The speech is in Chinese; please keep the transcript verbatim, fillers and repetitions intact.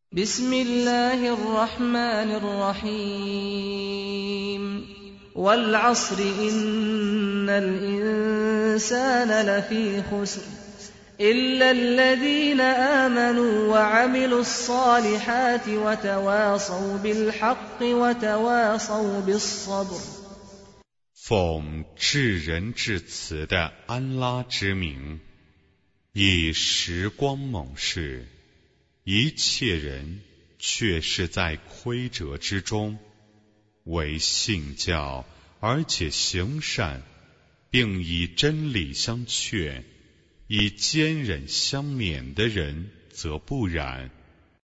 بسم الله الرحمن الرحيم والعصر إن الإنسان لفي خسر إلا الذين آمنوا وعملوا الصالحات وتواصوا بالحق وتواصوا بالصبر 奉至仁至慈的安拉之名，以时光猛士，一切人却是在亏折之中，为信教而且行善，并以真理相劝，以坚忍相勉的人则不然。